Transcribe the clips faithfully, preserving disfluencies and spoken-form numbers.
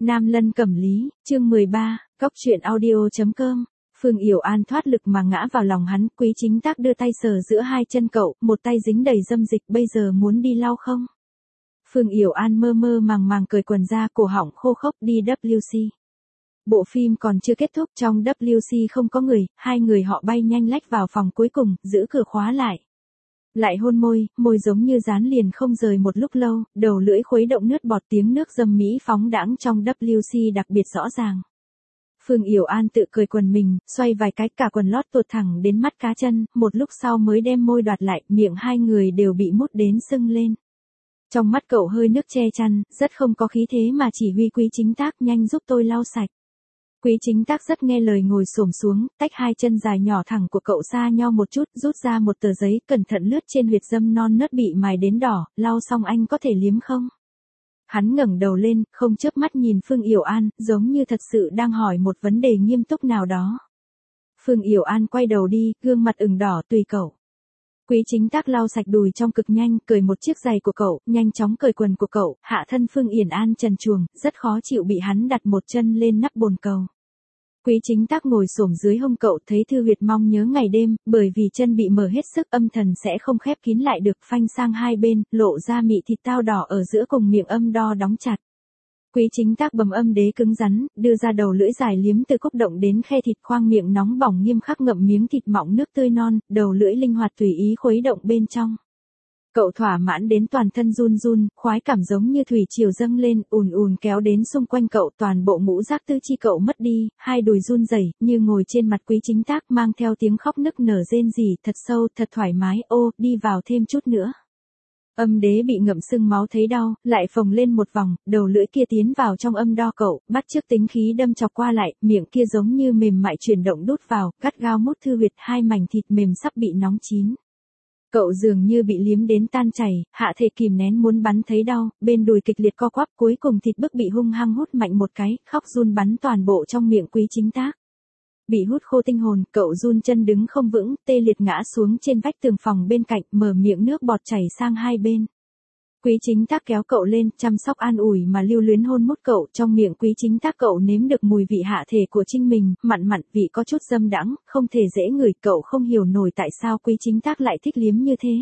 Nam Lân Cẩm Lý, chương mười ba, cóc truyện audio chấm com. Phương Yểu An thoát lực mà ngã vào lòng hắn, Quý Chính Tác đưa tay sờ giữa hai chân cậu, một tay dính đầy dâm dịch, bây giờ muốn đi lau không? Phương Yểu An mơ mơ màng màng cởi quần ra, cổ họng khô khốc đi W C. Bộ phim còn chưa kết thúc, trong W C không có người, hai người họ bay nhanh lách vào phòng cuối cùng, giữ cửa khóa lại. Lại hôn môi, môi giống như dán liền không rời một lúc lâu, đầu lưỡi khuấy động nước bọt, tiếng nước dâm mỹ phóng đãng trong W C đặc biệt rõ ràng. Phương Yểu An tự cởi quần mình, xoay vài cái, cả quần lót tuột thẳng đến mắt cá chân, một lúc sau mới đem môi đoạt lại, miệng hai người đều bị mút đến sưng lên. Trong mắt cậu hơi nước che chăn, rất không có khí thế mà chỉ huy Quý Chính Tác nhanh giúp tôi lau sạch. Quý Chính Tác rất nghe lời ngồi xổm xuống, tách hai chân dài nhỏ thẳng của cậu xa nho một chút, rút ra một tờ giấy, cẩn thận lướt trên huyệt dâm non nớt bị mài đến đỏ, lau xong anh có thể liếm không? Hắn ngẩng đầu lên, không chớp mắt nhìn Phương Yểu An, giống như thật sự đang hỏi một vấn đề nghiêm túc nào đó. Phương Yểu An quay đầu đi, gương mặt ửng đỏ, tùy cậu. Quý Chính Tác lau sạch đùi trong cực nhanh, cởi một chiếc giày của cậu, nhanh chóng cởi quần của cậu, hạ thân Phương Yểu An trần truồng, rất khó chịu bị hắn đặt một chân lên nắp bồn cầu. Quý Chính Tác ngồi xổm dưới hông cậu, thấy thư huyệt mong nhớ ngày đêm, bởi vì chân bị mở hết sức, âm thần sẽ không khép kín lại được, phanh sang hai bên, lộ ra mị thịt tao đỏ ở giữa cùng miệng âm đo đóng chặt. Quý Chính Tác bầm âm đế cứng rắn, đưa ra đầu lưỡi dài liếm từ cúc động đến khe thịt, khoang miệng nóng bỏng nghiêm khắc ngậm miếng thịt mọng nước tươi non, đầu lưỡi linh hoạt tùy ý khuấy động bên trong. Cậu thỏa mãn đến toàn thân run run, khoái cảm giống như thủy triều dâng lên, ùn ùn kéo đến xung quanh cậu, toàn bộ ngũ giác tư chi cậu mất đi, hai đùi run rẩy, như ngồi trên mặt Quý Chính Tác, mang theo tiếng khóc nức nở rên rỉ, thật sâu, thật thoải mái, ô, đi vào thêm chút nữa. Âm đế bị ngậm sưng máu thấy đau, lại phồng lên một vòng, đầu lưỡi kia tiến vào trong âm đo cậu, bắt chước tính khí đâm chọc qua lại, miệng kia giống như mềm mại chuyển động đút vào, gắt gao mút thư huyệt, hai mảnh thịt mềm sắp bị nóng chín. Cậu dường như bị liếm đến tan chảy, hạ thể kìm nén muốn bắn thấy đau, bên đùi kịch liệt co quắp, cuối cùng thịt bức bị hung hăng hút mạnh một cái, khóc run bắn toàn bộ trong miệng Quý Chính Tác. Bị hút khô tinh hồn, cậu run chân đứng không vững, tê liệt ngã xuống trên vách tường phòng bên cạnh, mở miệng nước bọt chảy sang hai bên. Quý Chính Tác kéo cậu lên, chăm sóc an ủi mà lưu luyến hôn mút cậu, trong miệng Quý Chính Tác cậu nếm được mùi vị hạ thể của Trinh mình, mặn mặn, vị có chút dâm đãng, không thể dễ ngửi, cậu không hiểu nổi tại sao Quý Chính Tác lại thích liếm như thế.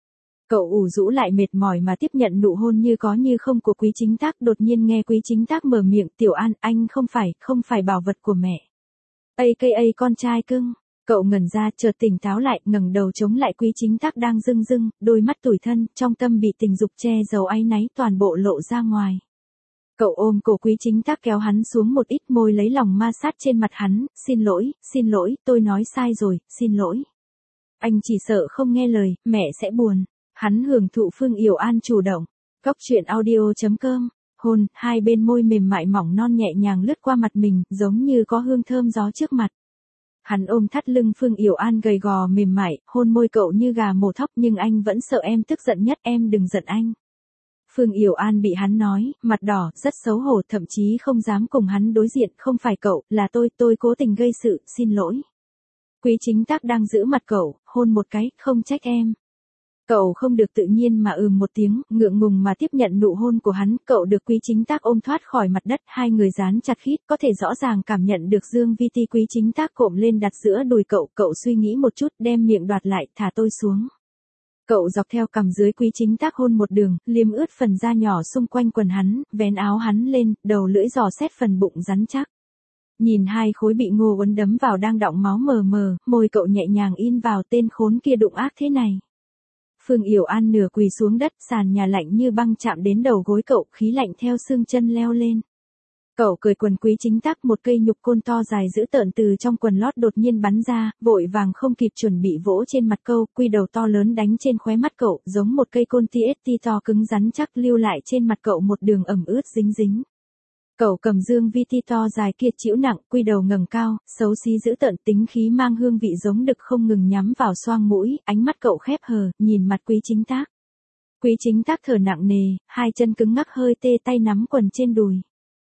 Cậu ủ rũ lại mệt mỏi mà tiếp nhận nụ hôn như có như không của Quý Chính Tác, đột nhiên nghe Quý Chính Tác mở miệng, Tiểu An, anh không phải, không phải bảo vật của mẹ. a ca a con trai cưng. Cậu ngẩn ra, chợt tỉnh táo lại, ngẩng đầu chống lại Quý Chính Tác đang rưng rưng, đôi mắt tủi thân, trong tâm bị tình dục che giấu áy náy toàn bộ lộ ra ngoài. Cậu ôm cổ Quý Chính Tác kéo hắn xuống một ít, môi lấy lòng ma sát trên mặt hắn, xin lỗi, xin lỗi, tôi nói sai rồi, xin lỗi. Anh chỉ sợ không nghe lời, mẹ sẽ buồn. Hắn hưởng thụ Phương Yểu An chủ động. Cóc truyện audio chấm com. Hôn, hai bên môi mềm mại mỏng non nhẹ nhàng lướt qua mặt mình, giống như có hương thơm gió trước mặt. Hắn ôm thắt lưng Phương Yểu An gầy gò mềm mại, hôn môi cậu như gà mổ thóc, nhưng anh vẫn sợ em tức giận nhất, em đừng giận anh. Phương Yểu An bị hắn nói, mặt đỏ, rất xấu hổ, thậm chí không dám cùng hắn đối diện, không phải cậu, là tôi, tôi cố tình gây sự, xin lỗi. Quý Chính Tác đang giữ mặt cậu, hôn một cái, không trách em. Cậu không được tự nhiên mà ừm một tiếng, ngượng ngùng mà tiếp nhận nụ hôn của hắn, cậu được Quý Chính Tác ôm thoát khỏi mặt đất, hai người dán chặt khít, có thể rõ ràng cảm nhận được dương vi ti Quý Chính Tác cộm lên đặt giữa đùi cậu, cậu suy nghĩ một chút, đem miệng đoạt lại, thả tôi xuống. Cậu dọc theo cằm dưới Quý Chính Tác hôn một đường, liếm ướt phần da nhỏ xung quanh quần hắn, vén áo hắn lên, đầu lưỡi dò xét phần bụng rắn chắc. Nhìn hai khối bị ngô uốn đấm vào đang đọng máu mờ mờ, môi cậu nhẹ nhàng in vào, tên khốn kia đụng ác thế này. Phương Yểu An nửa quỳ xuống đất, sàn nhà lạnh như băng chạm đến đầu gối cậu, khí lạnh theo xương chân leo lên. Cậu cởi quần Quý Chính Tác, một cây nhục côn to dài dữ tợn từ trong quần lót đột nhiên bắn ra, vội vàng không kịp chuẩn bị vỗ trên mặt câu, quy đầu to lớn đánh trên khóe mắt cậu, giống một cây côn tê ét tê to cứng rắn chắc lưu lại trên mặt cậu một đường ẩm ướt dính dính. Cậu cầm dương vi ti to dài kia chịu nặng, quy đầu ngẩng cao, xấu xí dữ tợn, tính khí mang hương vị giống đực không ngừng nhắm vào xoang mũi, ánh mắt cậu khép hờ, nhìn mặt Quý Chính Tác. Quý Chính Tác thở nặng nề, hai chân cứng ngắc hơi tê, tay nắm quần trên đùi.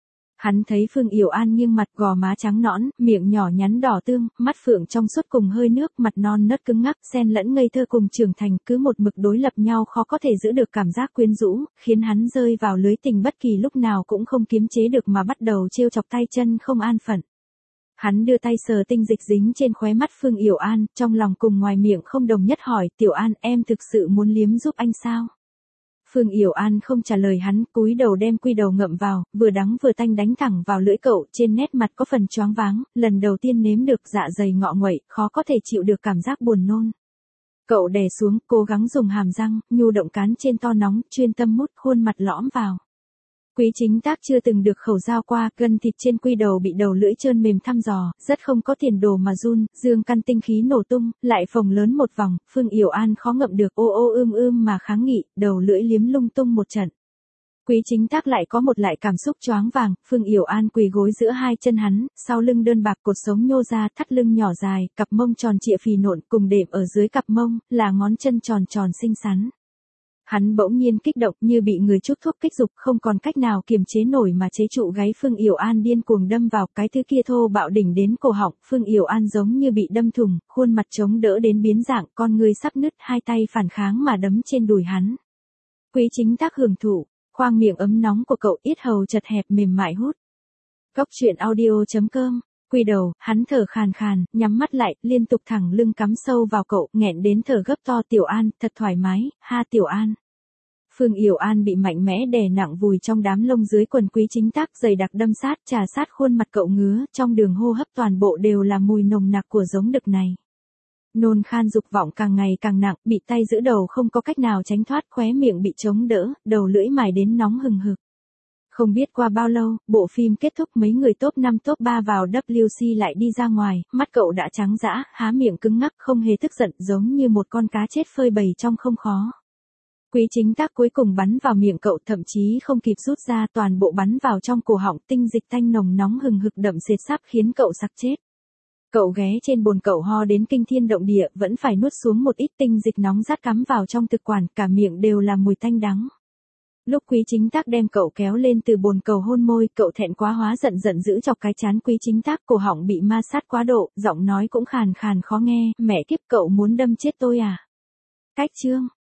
Hắn thấy Phương Yểu An nghiêng mặt, gò má trắng nõn, miệng nhỏ nhắn đỏ tương, mắt phượng trong suốt cùng hơi nước, mặt non nớt cứng ngắc, xen lẫn ngây thơ cùng trưởng thành, cứ một mực đối lập nhau khó có thể giữ được cảm giác quyến rũ, khiến hắn rơi vào lưới tình bất kỳ lúc nào cũng không kiềm chế được mà bắt đầu trêu chọc tay chân không an phận. Hắn đưa tay sờ tinh dịch dính trên khóe mắt Phương Yểu An, trong lòng cùng ngoài miệng không đồng nhất hỏi, Tiểu An, em thực sự muốn liếm giúp anh sao? Phương Yểu An không trả lời hắn, cúi đầu đem quy đầu ngậm vào, vừa đắng vừa tanh đánh thẳng vào lưỡi cậu, trên nét mặt có phần choáng váng, lần đầu tiên nếm được dạ dày ngọ nguậy, khó có thể chịu được cảm giác buồn nôn. Cậu đè xuống, cố gắng dùng hàm răng, nhu động cán trên to nóng, chuyên tâm mút, khuôn mặt lõm vào. Quý Chính Tác chưa từng được khẩu giao qua, gân thịt trên quy đầu bị đầu lưỡi trơn mềm thăm dò, rất không có tiền đồ mà run, dương căn tinh khí nổ tung, lại phồng lớn một vòng, Phương Yểu An khó ngậm được, ô ô ưm ưm mà kháng nghị, đầu lưỡi liếm lung tung một trận. Quý Chính Tác lại có một lại cảm xúc choáng vàng, Phương Yểu An quỳ gối giữa hai chân hắn, sau lưng đơn bạc cột sống nhô ra, thắt lưng nhỏ dài, cặp mông tròn trịa phì nộn, cùng đệm ở dưới cặp mông, là ngón chân tròn tròn xinh xắn. Hắn bỗng nhiên kích động như bị người chút thuốc kích dục, không còn cách nào kiềm chế nổi mà chế trụ gáy Phương Yểu An điên cuồng đâm vào, cái thứ kia thô bạo đỉnh đến cổ họng, Phương Yểu An giống như bị đâm thủng, khuôn mặt chống đỡ đến biến dạng, con người sắp nứt, hai tay phản kháng mà đấm trên đùi hắn. Quý Chính Tác hưởng thụ, khoang miệng ấm nóng của cậu, yết hầu chật hẹp mềm mại hút. Cốc truyện audio chấm com. Quy đầu, hắn thở khàn khàn, nhắm mắt lại, liên tục thẳng lưng cắm sâu vào cậu, nghẹn đến thở gấp to, Tiểu An, thật thoải mái, ha Tiểu An. Phương Yểu An bị mạnh mẽ đè nặng vùi trong đám lông dưới quần Quý Chính Tác, dày đặc đâm sát, trà sát khuôn mặt cậu ngứa, trong đường hô hấp toàn bộ đều là mùi nồng nặc của giống đực này. Nôn khan dục vọng càng ngày càng nặng, bị tay giữ đầu không có cách nào tránh thoát, khóe miệng bị chống đỡ, đầu lưỡi mài đến nóng hừng hực. Không biết qua bao lâu, bộ phim kết thúc, mấy người top năm top ba vào W C lại đi ra ngoài, mắt cậu đã trắng dã, há miệng cứng ngắc, không hề tức giận, giống như một con cá chết phơi bầy trong không khó. Quý Chính Tác cuối cùng bắn vào miệng cậu, thậm chí không kịp rút ra, toàn bộ bắn vào trong cổ họng, tinh dịch thanh nồng nóng hừng hực đậm sệt sáp khiến cậu sặc chết. Cậu ghé trên bồn, cậu ho đến kinh thiên động địa, vẫn phải nuốt xuống một ít tinh dịch nóng rát cắm vào trong thực quản, cả miệng đều là mùi tanh đắng. Lúc Quý Chính Tác đem cậu kéo lên từ bồn cầu hôn môi, cậu thẹn quá hóa giận giận giữ chọc cái trán Quý Chính Tác, cổ họng bị ma sát quá độ, giọng nói cũng khàn khàn khó nghe, mẹ kiếp, cậu muốn đâm chết tôi à? Cách chương